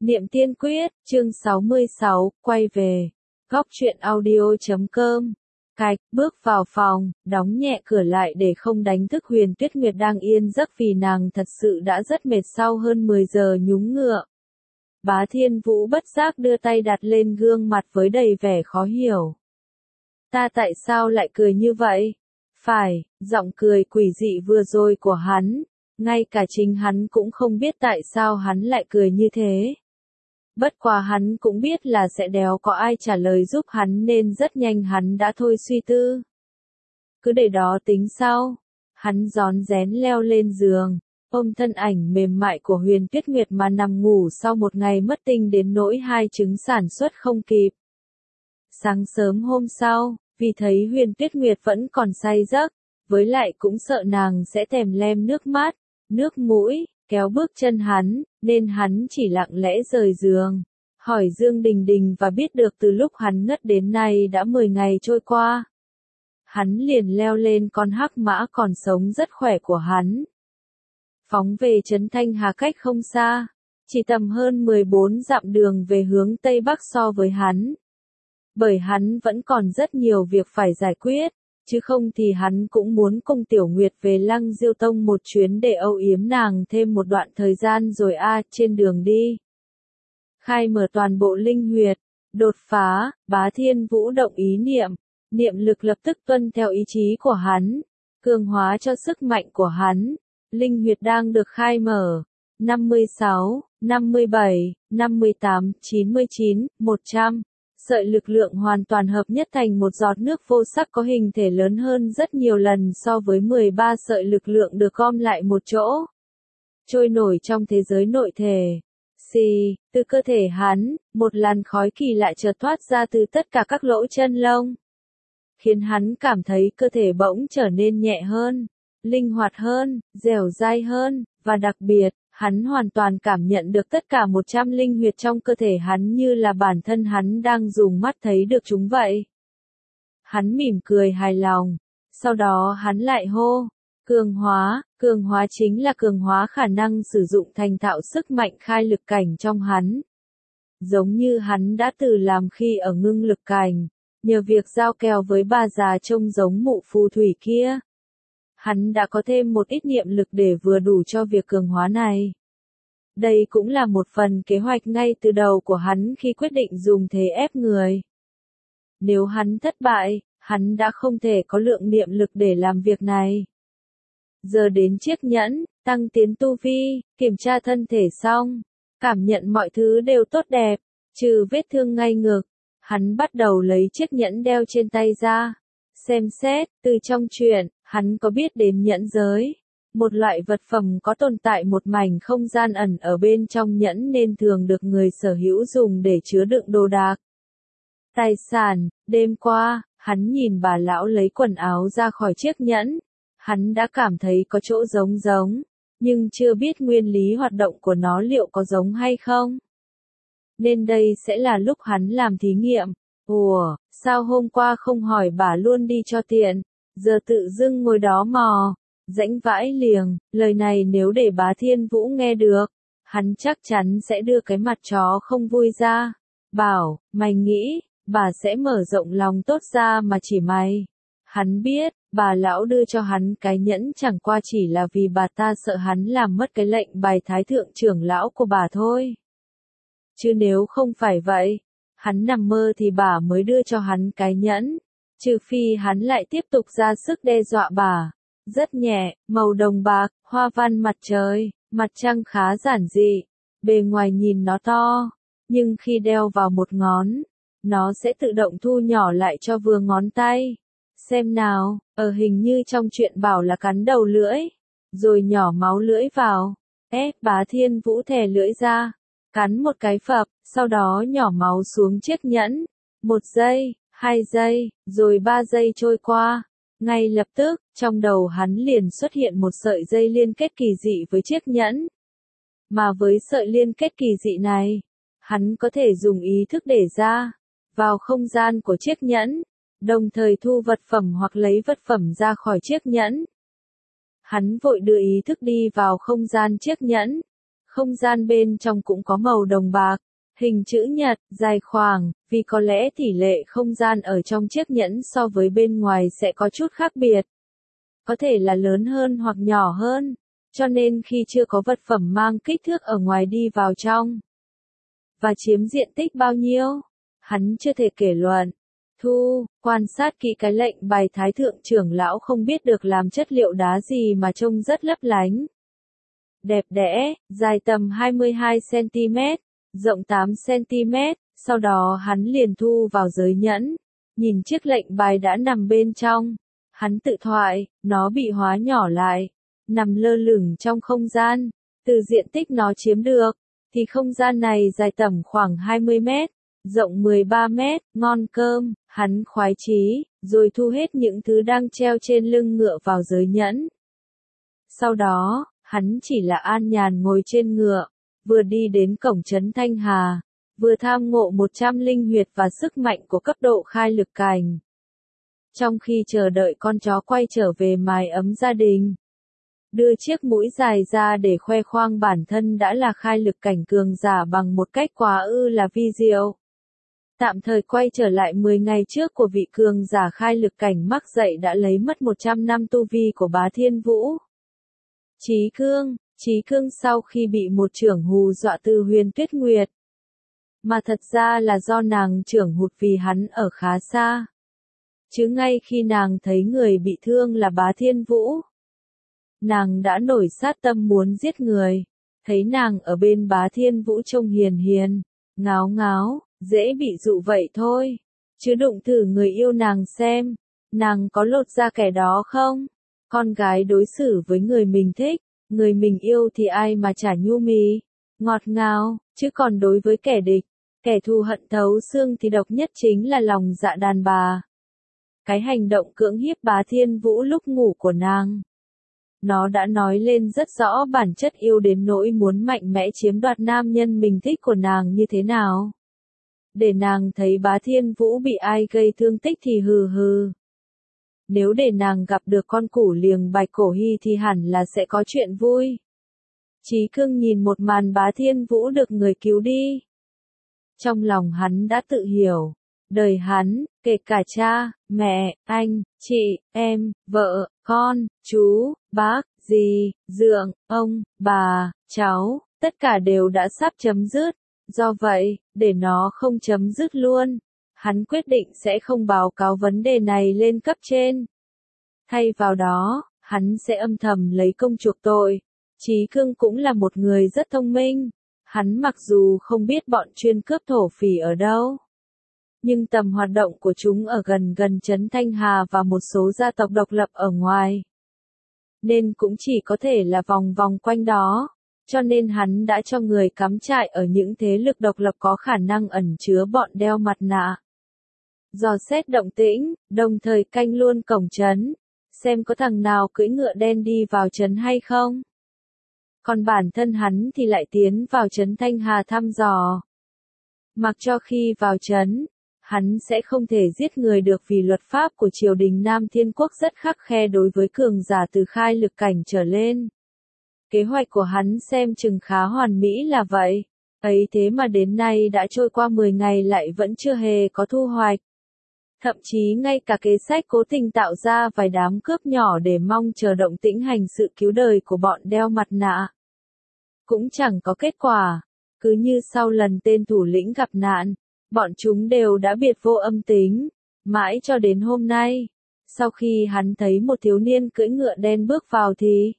Niệm Tiên Quyết, chương 66, quay về. Góc truyện audio.com. Cạch, bước vào phòng, đóng nhẹ cửa lại để không đánh thức Huyền Tuyết Nguyệt đang yên giấc vì nàng thật sự đã rất mệt sau hơn 10 giờ nhúng ngựa. Bá Thiên Vũ bất giác đưa tay đặt lên gương mặt với đầy vẻ khó hiểu. Ta tại sao lại cười như vậy? Phải, giọng cười quỷ dị vừa rồi của hắn, ngay cả chính hắn cũng không biết tại sao hắn lại cười như thế. Bất quá hắn cũng biết là sẽ đéo có ai trả lời giúp hắn nên rất nhanh hắn đã thôi suy tư. Cứ để đó tính sau. Hắn rón rén leo lên giường, ôm thân ảnh mềm mại của Huyền Tuyết Nguyệt mà nằm ngủ sau một ngày mất tinh đến nỗi hai trứng sản xuất không kịp. Sáng sớm hôm sau, vì thấy Huyền Tuyết Nguyệt vẫn còn say giấc, với lại cũng sợ nàng sẽ thèm lem nước mắt, nước mũi, kéo bước chân hắn, nên hắn chỉ lặng lẽ rời giường, hỏi Dương Đình Đình và biết được từ lúc hắn ngất đến nay đã 10 ngày trôi qua. Hắn liền leo lên con hắc mã còn sống rất khỏe của hắn. Phóng về trấn Thanh Hà cách không xa, chỉ tầm hơn 14 dặm đường về hướng Tây Bắc so với hắn. Bởi hắn vẫn còn rất nhiều việc phải giải quyết, chứ không thì hắn cũng muốn cùng Tiểu Nguyệt về Lăng Diêu Tông một chuyến để âu yếm nàng thêm một đoạn thời gian rồi trên đường đi. Khai mở toàn bộ linh huyệt, đột phá, Bá Thiên Vũ động ý niệm lực lập tức tuân theo ý chí của hắn, cường hóa cho sức mạnh của hắn. Linh huyệt đang được khai mở, 56, 57, 58, 99, 100. Sợi lực lượng hoàn toàn hợp nhất thành một giọt nước vô sắc có hình thể lớn hơn rất nhiều lần so với 13 sợi lực lượng được gom lại một chỗ. Trôi nổi trong thế giới nội thể. Xì, từ cơ thể hắn, một làn khói kỳ lạ chợt thoát ra từ tất cả các lỗ chân lông. Khiến hắn cảm thấy cơ thể bỗng trở nên nhẹ hơn, linh hoạt hơn, dẻo dai hơn, và đặc biệt, hắn hoàn toàn cảm nhận được tất cả 100 linh huyệt trong cơ thể hắn như là bản thân hắn đang dùng mắt thấy được chúng vậy. Hắn mỉm cười hài lòng, sau đó hắn lại hô, cường hóa chính là cường hóa khả năng sử dụng thành thạo sức mạnh khai lực cảnh trong hắn. Giống như hắn đã từng làm khi ở ngưng lực cảnh, nhờ việc giao kèo với bà già trông giống mụ phù thủy kia. Hắn đã có thêm một ít niệm lực để vừa đủ cho việc cường hóa này. Đây cũng là một phần kế hoạch ngay từ đầu của hắn khi quyết định dùng thế ép người. Nếu hắn thất bại, hắn đã không thể có lượng niệm lực để làm việc này. Giờ đến chiếc nhẫn, tăng tiến tu vi, kiểm tra thân thể xong, cảm nhận mọi thứ đều tốt đẹp, trừ vết thương ngay ngực. Hắn bắt đầu lấy chiếc nhẫn đeo trên tay ra, xem xét, từ trong truyện, hắn có biết đến nhẫn giới. Một loại vật phẩm có tồn tại một mảnh không gian ẩn ở bên trong nhẫn nên thường được người sở hữu dùng để chứa đựng đồ đạc. Tài sản, đêm qua, hắn nhìn bà lão lấy quần áo ra khỏi chiếc nhẫn. Hắn đã cảm thấy có chỗ giống, nhưng chưa biết nguyên lý hoạt động của nó liệu có giống hay không. Nên đây sẽ là lúc hắn làm thí nghiệm. Ủa, sao hôm qua không hỏi bà luôn đi cho tiện, giờ tự dưng ngồi đó mò, rãnh vãi liềng, lời này nếu để Bá Thiên Vũ nghe được, hắn chắc chắn sẽ đưa cái mặt chó không vui ra, bảo, mày nghĩ, bà sẽ mở rộng lòng tốt ra mà chỉ mày. Hắn biết, bà lão đưa cho hắn cái nhẫn chẳng qua chỉ là vì bà ta sợ hắn làm mất cái lệnh bài thái thượng trưởng lão của bà thôi. Chứ nếu không phải vậy, hắn nằm mơ thì bà mới đưa cho hắn cái nhẫn, trừ phi hắn lại tiếp tục ra sức đe dọa bà. Rất nhẹ, màu đồng bạc, hoa văn mặt trời, mặt trăng khá giản dị, bề ngoài nhìn nó to, nhưng khi đeo vào một ngón, nó sẽ tự động thu nhỏ lại cho vừa ngón tay. Xem nào, ở hình như trong chuyện bảo là cắn đầu lưỡi, rồi nhỏ máu lưỡi vào, Bá Thiên Vũ thè lưỡi ra, cắn một cái phập, sau đó nhỏ máu xuống chiếc nhẫn. 1 giây, 2 giây, rồi 3 giây trôi qua. Ngay lập tức, trong đầu hắn liền xuất hiện một sợi dây liên kết kỳ dị với chiếc nhẫn. Mà với sợi liên kết kỳ dị này, hắn có thể dùng ý thức để ra vào không gian của chiếc nhẫn, đồng thời thu vật phẩm hoặc lấy vật phẩm ra khỏi chiếc nhẫn. Hắn vội đưa ý thức đi vào không gian chiếc nhẫn. Không gian bên trong cũng có màu đồng bạc, hình chữ nhật, dài khoảng, vì có lẽ tỷ lệ không gian ở trong chiếc nhẫn so với bên ngoài sẽ có chút khác biệt. Có thể là lớn hơn hoặc nhỏ hơn, cho nên khi chưa có vật phẩm mang kích thước ở ngoài đi vào trong. Và chiếm diện tích bao nhiêu? Hắn chưa thể kể luận. Thu, quan sát kỹ cái lệnh bài thái thượng trưởng lão không biết được làm chất liệu đá gì mà trông rất lấp lánh. Đẹp đẽ, dài tầm 22cm, rộng 8cm, sau đó hắn liền thu vào giới nhẫn. Nhìn chiếc lệnh bài đã nằm bên trong. Hắn tự thoại, nó bị hóa nhỏ lại, nằm lơ lửng trong không gian. Từ diện tích nó chiếm được, thì không gian này dài tầm khoảng 20 mét, rộng 13 mét, ngon cơm, hắn khoái chí, rồi thu hết những thứ đang treo trên lưng ngựa vào giới nhẫn. Sau đó, hắn chỉ là an nhàn ngồi trên ngựa, vừa đi đến cổng trấn Thanh Hà, vừa tham ngộ 100 linh huyệt và sức mạnh của cấp độ khai lực cảnh. Trong khi chờ đợi con chó quay trở về mái ấm gia đình, đưa chiếc mũi dài ra để khoe khoang bản thân đã là khai lực cảnh cường giả bằng một cách quá ư là vi diệu. Tạm thời quay trở lại 10 ngày trước của vị cường giả khai lực cảnh mắc dậy đã lấy mất 100 năm tu vi của Bá Thiên Vũ. Chí Cương sau khi bị một trưởng hù dọa từ Huyền Tuyết Nguyệt. Mà thật ra là do nàng trưởng hụt vì hắn ở khá xa. Chứ ngay khi nàng thấy người bị thương là Bá Thiên Vũ, nàng đã nổi sát tâm muốn giết người. Thấy nàng ở bên Bá Thiên Vũ trông hiền hiền, ngáo ngáo, dễ bị dụ vậy thôi. Chứ đụng thử người yêu nàng xem, nàng có lột ra kẻ đó không? Con gái đối xử với người mình thích, người mình yêu thì ai mà chả nhu mì, ngọt ngào, chứ còn đối với kẻ địch, kẻ thù hận thấu xương thì độc nhất chính là lòng dạ đàn bà. Cái hành động cưỡng hiếp Bá Thiên Vũ lúc ngủ của nàng, nó đã nói lên rất rõ bản chất yêu đến nỗi muốn mạnh mẽ chiếm đoạt nam nhân mình thích của nàng như thế nào. Để nàng thấy Bá Thiên Vũ bị ai gây thương tích thì hừ hừ. Nếu để nàng gặp được con củ liềng Bạch Cổ Hy thì hẳn là sẽ có chuyện vui. Chí Cương nhìn một màn Bá Thiên Vũ được người cứu đi. Trong lòng hắn đã tự hiểu, đời hắn, kể cả cha, mẹ, anh, chị, em, vợ, con, chú, bác, dì, dượng, ông, bà, cháu, tất cả đều đã sắp chấm dứt. Do vậy, để nó không chấm dứt luôn, hắn quyết định sẽ không báo cáo vấn đề này lên cấp trên. Thay vào đó, hắn sẽ âm thầm lấy công chuộc tội. Chí Cương cũng là một người rất thông minh. Hắn mặc dù không biết bọn chuyên cướp thổ phỉ ở đâu, nhưng tầm hoạt động của chúng ở gần trấn Thanh Hà và một số gia tộc độc lập ở ngoài, nên cũng chỉ có thể là vòng vòng quanh đó. Cho nên hắn đã cho người cắm trại ở những thế lực độc lập có khả năng ẩn chứa bọn đeo mặt nạ. Dò xét động tĩnh, đồng thời canh luôn cổng trấn, xem có thằng nào cưỡi ngựa đen đi vào trấn hay không. Còn bản thân hắn thì lại tiến vào trấn Thanh Hà thăm dò. Mặc cho khi vào trấn, hắn sẽ không thể giết người được vì luật pháp của triều đình Nam Thiên Quốc rất khắt khe đối với cường giả từ khai lực cảnh trở lên. Kế hoạch của hắn xem chừng khá hoàn mỹ là vậy. Ấy thế mà đến nay đã trôi qua 10 ngày lại vẫn chưa hề có thu hoạch. Thậm chí ngay cả kế sách cố tình tạo ra vài đám cướp nhỏ để mong chờ động tĩnh hành sự cứu đời của bọn đeo mặt nạ, cũng chẳng có kết quả. Cứ như sau lần tên thủ lĩnh gặp nạn, bọn chúng đều đã biệt vô âm tính. Mãi cho đến hôm nay, sau khi hắn thấy một thiếu niên cưỡi ngựa đen bước vào thì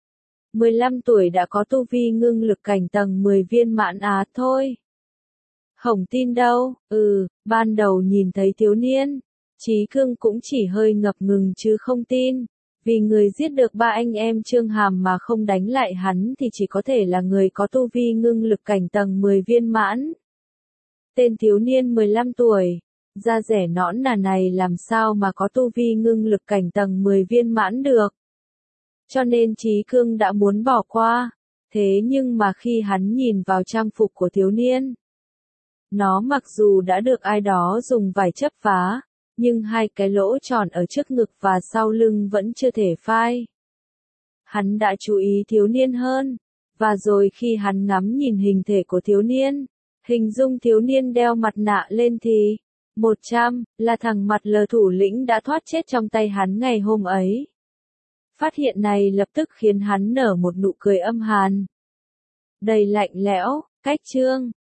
15 tuổi đã có tu vi ngưng lực cảnh tầng 10 viên mãn á thôi. Không tin đâu, ban đầu nhìn thấy thiếu niên, Chí Cương cũng chỉ hơi ngập ngừng chứ không tin. Vì người giết được ba anh em Trương Hàm mà không đánh lại hắn thì chỉ có thể là người có tu vi ngưng lực cảnh tầng 10 viên mãn. Tên thiếu niên 15 tuổi, da rẻ nõn nà này làm sao mà có tu vi ngưng lực cảnh tầng 10 viên mãn được. Cho nên Chí Cương đã muốn bỏ qua. Thế nhưng mà khi hắn nhìn vào trang phục của thiếu niên, nó mặc dù đã được ai đó dùng vải chấp phá, nhưng hai cái lỗ tròn ở trước ngực và sau lưng vẫn chưa thể phai. Hắn đã chú ý thiếu niên hơn, Và rồi khi hắn ngắm nhìn hình thể của thiếu niên, hình dung thiếu niên đeo mặt nạ lên thì, 100, là thằng mặt lờ thủ lĩnh đã thoát chết trong tay hắn ngày hôm ấy. Phát hiện này lập tức khiến hắn nở một nụ cười âm hàn, đầy lạnh lẽo. Cách chương